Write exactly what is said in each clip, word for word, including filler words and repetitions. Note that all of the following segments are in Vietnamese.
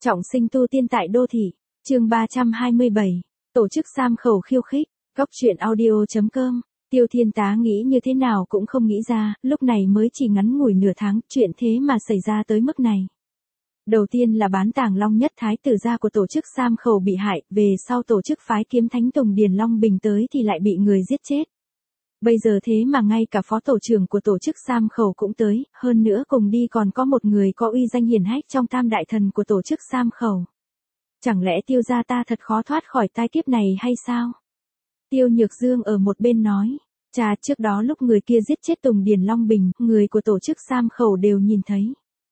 Trọng sinh tu tiên tại đô thị, chương ba trăm hai mươi bảy, tổ chức Sam Khẩu khiêu khích, góc truyện audio.com, Tiêu Thiên Tá nghĩ như thế nào cũng không nghĩ ra, lúc này mới chỉ ngắn ngủi nửa tháng, chuyện thế mà xảy ra tới mức này. Đầu tiên là bán Tàng Long Nhất Thái tử gia của tổ chức Sam Khẩu bị hại, về sau tổ chức phái kiếm thánh Tùng Điền Long Bình tới thì lại bị người giết chết. Bây giờ thế mà ngay cả phó tổ trưởng của tổ chức Sam Khẩu cũng tới, hơn nữa cùng đi còn có một người có uy danh hiển hách trong tam đại thần của tổ chức Sam Khẩu. Chẳng lẽ Tiêu gia ta thật khó thoát khỏi tai kiếp này hay sao? Tiêu Nhược Dương ở một bên nói, chà, trước đó lúc người kia giết chết Tùng Điền Long Bình, người của tổ chức Sam Khẩu đều nhìn thấy.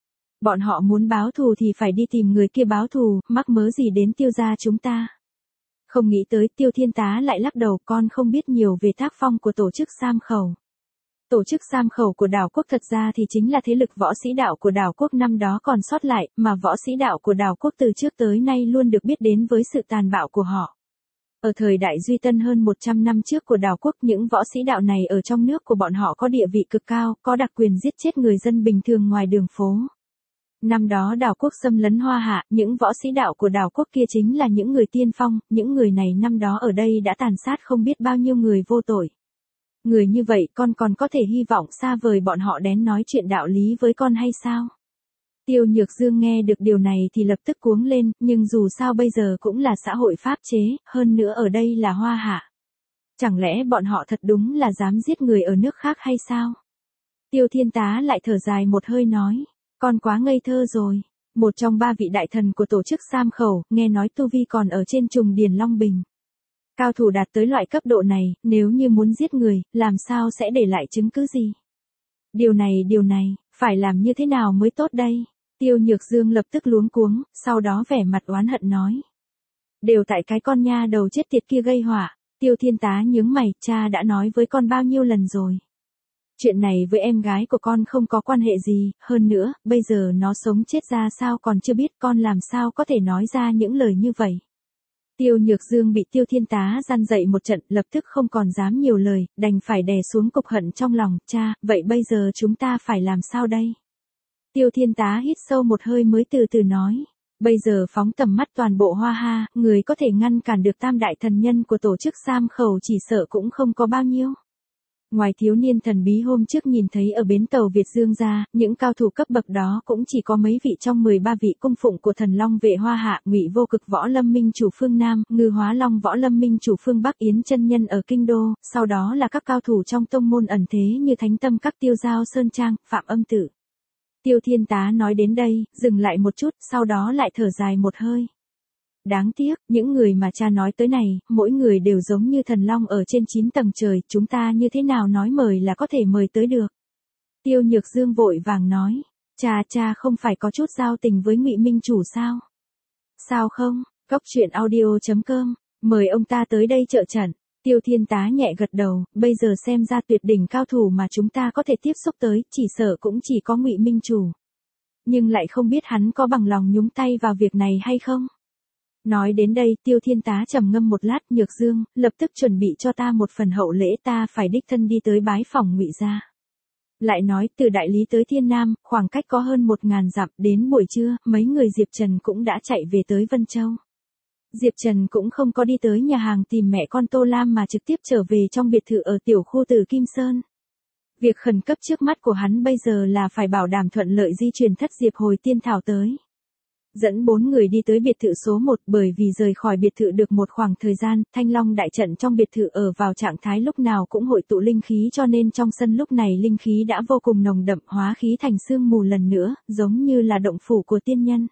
Bọn họ muốn báo thù thì phải đi tìm người kia báo thù, mắc mớ gì đến Tiêu gia chúng ta. Không nghĩ tới Tiêu Thiên Tá lại lắc đầu, con không biết nhiều về tác phong của tổ chức Sam Khẩu. Tổ chức Sam Khẩu của đảo quốc thật ra thì chính là thế lực võ sĩ đạo của đảo quốc năm đó còn sót lại, mà võ sĩ đạo của đảo quốc từ trước tới nay luôn được biết đến với sự tàn bạo của họ. Ở thời đại Duy Tân hơn một trăm năm trước của đảo quốc, những võ sĩ đạo này ở trong nước của bọn họ có địa vị cực cao, có đặc quyền giết chết người dân bình thường ngoài đường phố. Năm đó đảo quốc xâm lấn Hoa Hạ, những võ sĩ đạo của đảo quốc kia chính là những người tiên phong, những người này năm đó ở đây đã tàn sát không biết bao nhiêu người vô tội. Người như vậy con còn có thể hy vọng xa vời bọn họ đến nói chuyện đạo lý với con hay sao? Tiêu Nhược Dương nghe được điều này thì lập tức cuống lên, nhưng dù sao bây giờ cũng là xã hội pháp chế, hơn nữa ở đây là Hoa Hạ. Chẳng lẽ bọn họ thật đúng là dám giết người ở nước khác hay sao? Tiêu Thiên Tá lại thở dài một hơi nói. Con quá ngây thơ rồi. Một trong ba vị đại thần của tổ chức Sam Khẩu, nghe nói tu vi còn ở trên Tùng Điền Long Bình. Cao thủ đạt tới loại cấp độ này, nếu như muốn giết người, làm sao sẽ để lại chứng cứ gì? Điều này điều này, phải làm như thế nào mới tốt đây? Tiêu Nhược Dương lập tức luống cuống, sau đó vẻ mặt oán hận nói. Đều tại cái con nha đầu chết tiệt kia gây họa. Tiêu Thiên Tá nhướng mày, cha đã nói với con bao nhiêu lần rồi. Chuyện này với em gái của con không có quan hệ gì, hơn nữa, bây giờ nó sống chết ra sao còn chưa biết, con làm sao có thể nói ra những lời như vậy. Tiêu Nhược Dương bị Tiêu Thiên Tá gian dậy một trận, lập tức không còn dám nhiều lời, đành phải đè xuống cục hận trong lòng, cha, vậy bây giờ chúng ta phải làm sao đây? Tiêu Thiên Tá hít sâu một hơi mới từ từ nói, bây giờ phóng tầm mắt toàn bộ Hoa Hạ, người có thể ngăn cản được tam đại thần nhân của tổ chức Sam Khẩu chỉ sợ cũng không có bao nhiêu. Ngoài thiếu niên thần bí hôm trước nhìn thấy ở bến tàu Việt Dương ra, những cao thủ cấp bậc đó cũng chỉ có mấy vị trong mười ba vị cung phụng của thần Long vệ Hoa Hạ, Ngụy Vô Cực Võ Lâm Minh chủ phương Nam, Ngư Hóa Long Võ Lâm Minh chủ phương Bắc, Yến chân nhân ở Kinh Đô, sau đó là các cao thủ trong tông môn ẩn thế như Thánh Tâm Các, Tiêu Giao Sơn Trang, Phạm Âm Tử. Tiêu Thiên Tá nói đến đây, dừng lại một chút, sau đó lại thở dài một hơi. Đáng tiếc, những người mà cha nói tới này, mỗi người đều giống như thần long ở trên chín tầng trời, chúng ta như thế nào nói mời là có thể mời tới được. Tiêu Nhược Dương vội vàng nói, cha cha không phải có chút giao tình với Ngụy Minh chủ sao? Sao không? Góc truyện audio.com, mời ông ta tới đây trợ trận. Tiêu Thiên Tá nhẹ gật đầu, bây giờ xem ra tuyệt đỉnh cao thủ mà chúng ta có thể tiếp xúc tới, chỉ sợ cũng chỉ có Ngụy Minh chủ. Nhưng lại không biết hắn có bằng lòng nhúng tay vào việc này hay không? Nói đến đây, Tiêu Thiên Tá trầm ngâm một lát, Nhược Dương, lập tức chuẩn bị cho ta một phần hậu lễ, ta phải đích thân đi tới bái phỏng Ngụy gia. Lại nói, từ Đại Lý tới Thiên Nam, khoảng cách có hơn một ngàn dặm, đến buổi trưa, mấy người Diệp Trần cũng đã chạy về tới Vân Châu. Diệp Trần cũng không có đi tới nhà hàng tìm mẹ con Tô Lam mà trực tiếp trở về trong biệt thự ở tiểu khu Từ Kim Sơn. Việc khẩn cấp trước mắt của hắn bây giờ là phải bảo đảm thuận lợi di chuyển thất diệp hồi tiên thảo tới. Dẫn bốn người đi tới biệt thự số một, bởi vì rời khỏi biệt thự được một khoảng thời gian, Thanh Long đại trận trong biệt thự ở vào trạng thái lúc nào cũng hội tụ linh khí, cho nên trong sân lúc này linh khí đã vô cùng nồng đậm, hóa khí thành sương mù lần nữa, giống như là động phủ của tiên nhân.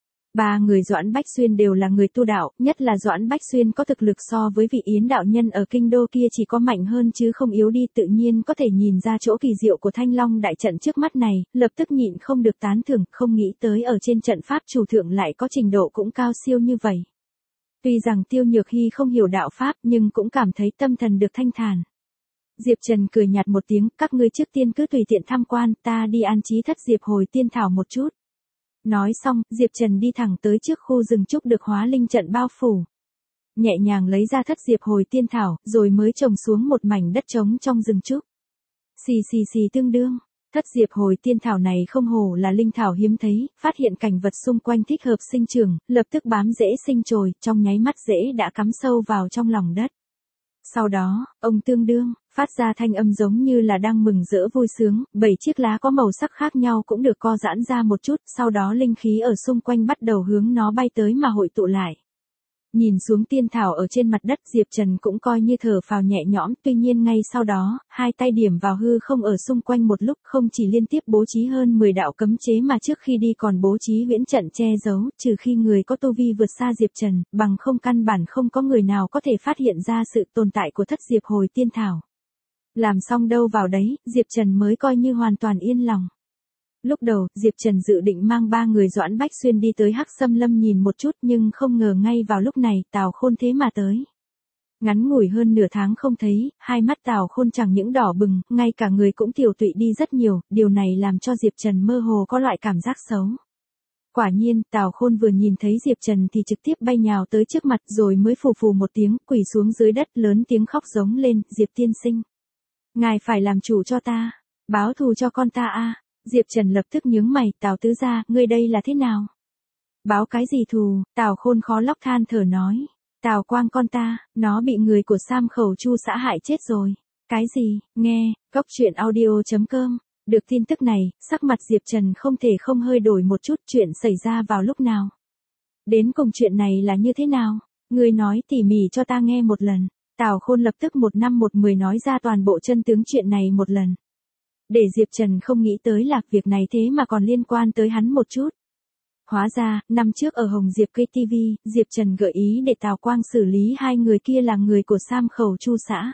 Ba người Doãn Bách Xuyên đều là người tu đạo, nhất là Doãn Bách Xuyên có thực lực so với vị Yến đạo nhân ở kinh đô kia chỉ có mạnh hơn chứ không yếu đi, tự nhiên có thể nhìn ra chỗ kỳ diệu của Thanh Long đại trận trước mắt này, lập tức nhịn không được tán thưởng, không nghĩ tới ở trên trận pháp chủ thượng lại có trình độ cũng cao siêu như vậy. Tuy rằng Tiêu Nhược Hy không hiểu đạo pháp nhưng cũng cảm thấy tâm thần được thanh thản. Diệp Trần cười nhạt một tiếng, các ngươi trước tiên cứ tùy tiện tham quan, ta đi an trí thất diệp hồi tiên thảo một chút. Nói xong, Diệp Trần đi thẳng tới trước khu rừng trúc được hóa linh trận bao phủ. Nhẹ nhàng lấy ra thất diệp hồi tiên thảo, rồi mới trồng xuống một mảnh đất trống trong rừng trúc. Xì xì xì tương đương, Thất diệp hồi tiên thảo này không hổ là linh thảo hiếm thấy, phát hiện cảnh vật xung quanh thích hợp sinh trưởng, lập tức bám rễ sinh trồi, trong nháy mắt rễ đã cắm sâu vào trong lòng đất. Sau đó, ông tương đương, phát ra thanh âm giống như là đang mừng rỡ vui sướng, bảy chiếc lá có màu sắc khác nhau cũng được co giãn ra một chút, sau đó linh khí ở xung quanh bắt đầu hướng nó bay tới mà hội tụ lại. Nhìn xuống tiên thảo ở trên mặt đất, Diệp Trần cũng coi như thở phào nhẹ nhõm, tuy nhiên ngay sau đó, hai tay điểm vào hư không ở xung quanh một lúc, không chỉ liên tiếp bố trí hơn mười đạo cấm chế mà trước khi đi còn bố trí huyễn trận che giấu, trừ khi người có tu vi vượt xa Diệp Trần, bằng không căn bản không có người nào có thể phát hiện ra sự tồn tại của thất diệp hồi tiên thảo. Làm xong đâu vào đấy, Diệp Trần mới coi như hoàn toàn yên lòng. Lúc đầu, Diệp Trần dự định mang ba người Doãn Bách Xuyên đi tới Hắc Xâm Lâm nhìn một chút, nhưng không ngờ ngay vào lúc này, Tào Khôn thế mà tới. Ngắn ngủi hơn nửa tháng không thấy, hai mắt Tào Khôn chẳng những đỏ bừng, ngay cả người cũng tiều tụy đi rất nhiều, điều này làm cho Diệp Trần mơ hồ có loại cảm giác xấu. Quả nhiên, Tào Khôn vừa nhìn thấy Diệp Trần thì trực tiếp bay nhào tới trước mặt rồi mới phù phù một tiếng, quỳ xuống dưới đất lớn tiếng khóc giống lên, Diệp tiên sinh. Ngài phải làm chủ cho ta, báo thù cho con ta a. Diệp Trần lập tức nhướng mày, Tào tứ gia, ngươi đây là thế nào? Báo cái gì thù? Tào Khôn khó lóc than thở nói. Tào Quang con ta, nó bị người của Sam Khẩu Chu xã hại chết rồi. Cái gì? Nghe, góc truyện audio chấm com. Được tin tức này, sắc mặt Diệp Trần không thể không hơi đổi một chút, chuyện xảy ra vào lúc nào? Đến cùng chuyện này là như thế nào? Ngươi nói tỉ mỉ cho ta nghe một lần. Tào Khôn lập tức một năm một mười nói ra toàn bộ chân tướng chuyện này một lần. Để Diệp Trần không nghĩ tới là việc này thế mà còn liên quan tới hắn một chút. Hóa ra, năm trước ở Hồng Diệp Cây ti vi, Diệp Trần gợi ý để Tào Quang xử lý hai người kia là người của Sam Khẩu Chu xã.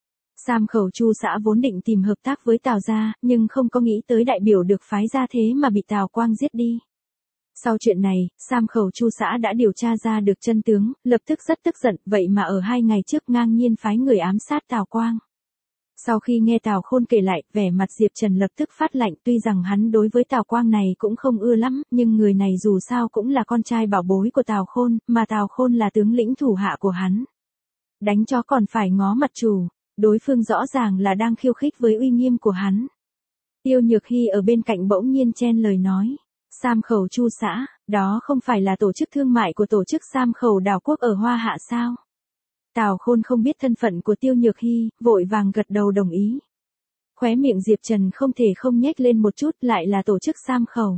Sam Khẩu Chu xã vốn định tìm hợp tác với Tào gia, nhưng không có nghĩ tới đại biểu được phái ra thế mà bị Tào Quang giết đi. Sau chuyện này, Sam Khẩu Chu xã đã điều tra ra được chân tướng, lập tức rất tức giận, vậy mà ở hai ngày trước ngang nhiên phái người ám sát Tào Quang. Sau khi nghe Tào Khôn kể lại, vẻ mặt Diệp Trần lập tức phát lạnh, tuy rằng hắn đối với Tào Quang này cũng không ưa lắm, nhưng người này dù sao cũng là con trai bảo bối của Tào Khôn, mà Tào Khôn là tướng lĩnh thủ hạ của hắn. Đánh chó còn phải ngó mặt chủ, đối phương rõ ràng là đang khiêu khích với uy nghiêm của hắn. Tiêu Nhược Hy ở bên cạnh bỗng nhiên chen lời nói, Sam Khẩu Chu xã, đó không phải là tổ chức thương mại của tổ chức Sam Khẩu Đảo Quốc ở Hoa Hạ sao? Tào Khôn không biết thân phận của Tiêu Nhược Hy, vội vàng gật đầu đồng ý. Khóe miệng Diệp Trần không thể không nhếch lên một chút, lại là tổ chức Sam Khẩu.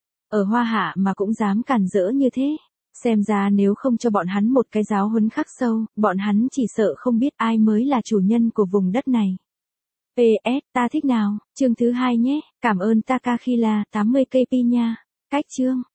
Ở Hoa Hạ mà cũng dám cản rỡ như thế. Xem ra nếu không cho bọn hắn một cái giáo huấn khắc sâu, bọn hắn chỉ sợ không biết ai mới là chủ nhân của vùng đất này. pê ét, ta thích nào, chương thứ hai nhé, cảm ơn Takashila, tám mươi k p nha. Cách chương.